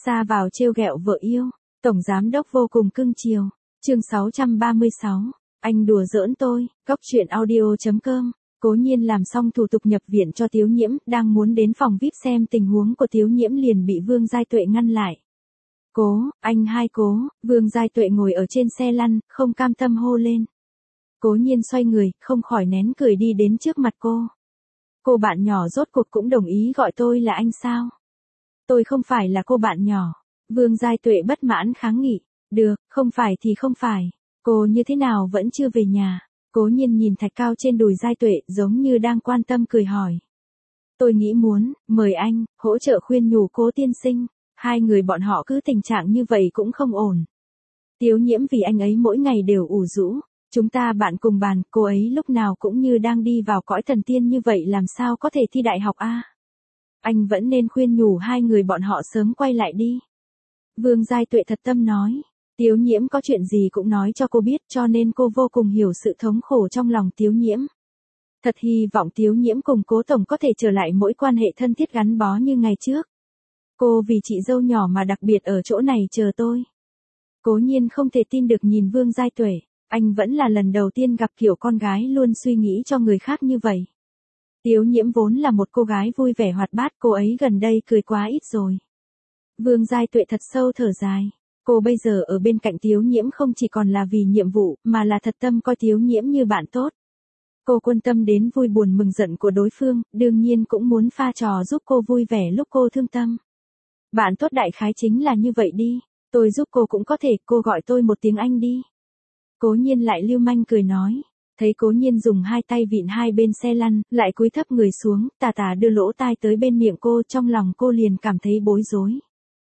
Ra vào trêu ghẹo vợ yêu, tổng giám đốc vô cùng cưng chiều. Chương 636, anh đùa giỡn tôi. Góc truyện audio.com. Cố Nhiên làm xong thủ tục nhập viện cho Tiếu Nhiễm, đang muốn đến phòng VIP xem tình huống của Tiếu Nhiễm liền bị Vương Giai Tuệ ngăn lại. Cố, anh hai cố. Vương Giai Tuệ ngồi ở trên xe lăn, không cam tâm hô lên. Cố Nhiên xoay người, không khỏi nén cười đi đến trước mặt cô. Cô bạn nhỏ rốt cuộc cũng đồng ý gọi tôi là anh sao? Tôi không phải là cô bạn nhỏ. Vương Giai Tuệ bất mãn kháng nghị. Được, không phải thì không phải. Cô như thế nào vẫn chưa về nhà? Cố Nhiên nhìn thạch cao trên đùi Giai Tuệ giống như đang quan tâm cười hỏi. Tôi nghĩ muốn, mời anh, hỗ trợ khuyên nhủ Cố tiên sinh. Hai người bọn họ cứ tình trạng như vậy cũng không ổn. Tiếu Nhiễm vì anh ấy mỗi ngày đều ủ rũ. Chúng ta bạn cùng bàn, cô ấy lúc nào cũng như đang đi vào cõi thần tiên như vậy làm sao có thể thi đại học a? Anh vẫn nên khuyên nhủ hai người bọn họ sớm quay lại đi. Vương Giai Tuệ thật tâm nói. Tiếu Nhiễm có chuyện gì cũng nói cho cô biết cho nên cô vô cùng hiểu sự thống khổ trong lòng Tiếu Nhiễm. Thật hy vọng Tiếu Nhiễm cùng Cố Tổng có thể trở lại mỗi quan hệ thân thiết gắn bó như ngày trước. Cô vì chị dâu nhỏ mà đặc biệt ở chỗ này chờ tôi. Cố Nhiên không thể tin được nhìn Vương Giai Tuệ. Anh vẫn là lần đầu tiên gặp kiểu con gái luôn suy nghĩ cho người khác như vậy. Tiếu Nhiễm vốn là một cô gái vui vẻ hoạt bát, cô ấy gần đây cười quá ít rồi. Vương Giai Tuệ thật sâu thở dài. Cô bây giờ ở bên cạnh Tiếu Nhiễm không chỉ còn là vì nhiệm vụ, mà là thật tâm coi Tiếu Nhiễm như bạn tốt. Cô quan tâm đến vui buồn mừng giận của đối phương, đương nhiên cũng muốn pha trò giúp cô vui vẻ lúc cô thương tâm. Bạn tốt đại khái chính là như vậy đi, tôi giúp cô cũng có thể, cô gọi tôi một tiếng anh đi. Cố Nhiên lại lưu manh cười nói. Thấy Cố Nhiên dùng hai tay vịn hai bên xe lăn, lại cúi thấp người xuống, tà tà đưa lỗ tai tới bên miệng cô, trong lòng cô liền cảm thấy bối rối.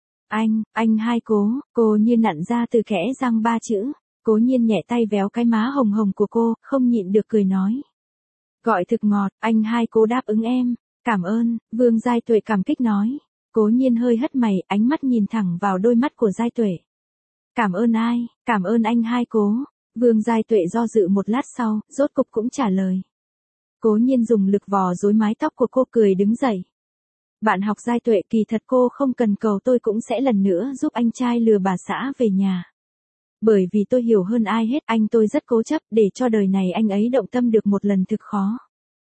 Anh hai cố, cô như nặn ra từ kẽ răng ba chữ. Cố Nhiên nhẹ tay véo cái má hồng hồng của cô, không nhịn được cười nói. Gọi thực ngọt, anh hai cố đáp ứng em. Cảm ơn, Vương Giai Tuệ cảm kích nói. Cố Nhiên hơi hất mày, ánh mắt nhìn thẳng vào đôi mắt của Giai Tuệ. Cảm ơn ai, cảm ơn anh hai cố. Vương Giai Tuệ do dự một lát sau, rốt cục cũng trả lời. Cố Nhiên dùng lực vò rối mái tóc của cô cười đứng dậy. Bạn học Giai Tuệ, kỳ thật cô không cần cầu tôi cũng sẽ lần nữa giúp anh trai lừa bà xã về nhà. Bởi vì tôi hiểu hơn ai hết, tôi rất cố chấp, để cho đời này anh ấy động tâm được một lần thực khó.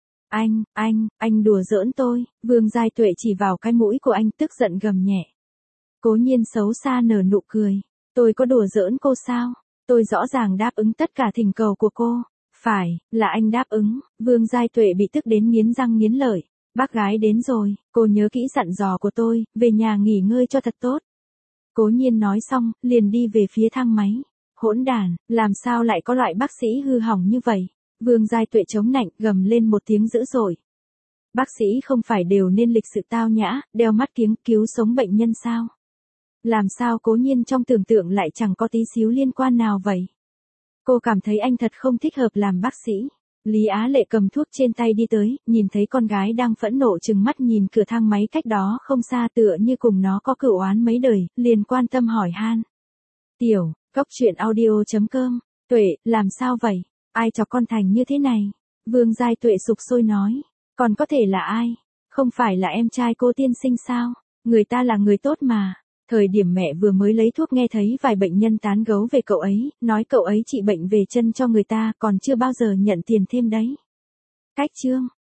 Anh đùa giỡn tôi. Vương Giai Tuệ chỉ vào cái mũi của anh tức giận gầm nhẹ. Cố Nhiên xấu xa nở nụ cười. Tôi có đùa giỡn cô sao? Tôi rõ ràng đáp ứng tất cả thỉnh cầu của cô. Phải, là anh đáp ứng. Vương Giai Tuệ bị tức đến nghiến răng nghiến lợi. Bác gái đến rồi, cô nhớ kỹ dặn dò của tôi, về nhà nghỉ ngơi cho thật tốt. Cố Nhiên nói xong, liền đi về phía thang máy. Hỗn đản, làm sao lại có loại bác sĩ hư hỏng như vậy? Vương Giai Tuệ chống nạnh, gầm lên một tiếng dữ dội. Bác sĩ không phải đều nên lịch sự tao nhã, đeo mắt kiếng cứu sống bệnh nhân sao? Làm sao Cố Nhiên trong tưởng tượng lại chẳng có tí xíu liên quan nào vậy? Cô cảm thấy anh thật không thích hợp làm bác sĩ. Lý Á Lệ cầm thuốc trên tay đi tới, nhìn thấy con gái đang phẫn nộ trừng mắt nhìn cửa thang máy cách đó không xa tựa như cùng nó có cựu oán mấy đời, liền quan tâm hỏi han. Tiểu, góc truyện audio.com, Tuệ, làm sao vậy? Ai cho con thành như thế này? Vương Giai Tuệ sục sôi nói. Còn có thể là ai? Không phải là em trai cô tiên sinh sao? Người ta là người tốt mà. Thời điểm mẹ vừa mới lấy thuốc nghe thấy vài bệnh nhân tán gấu về cậu ấy, nói cậu ấy trị bệnh về chân cho người ta còn chưa bao giờ nhận tiền thêm đấy. Cách chương.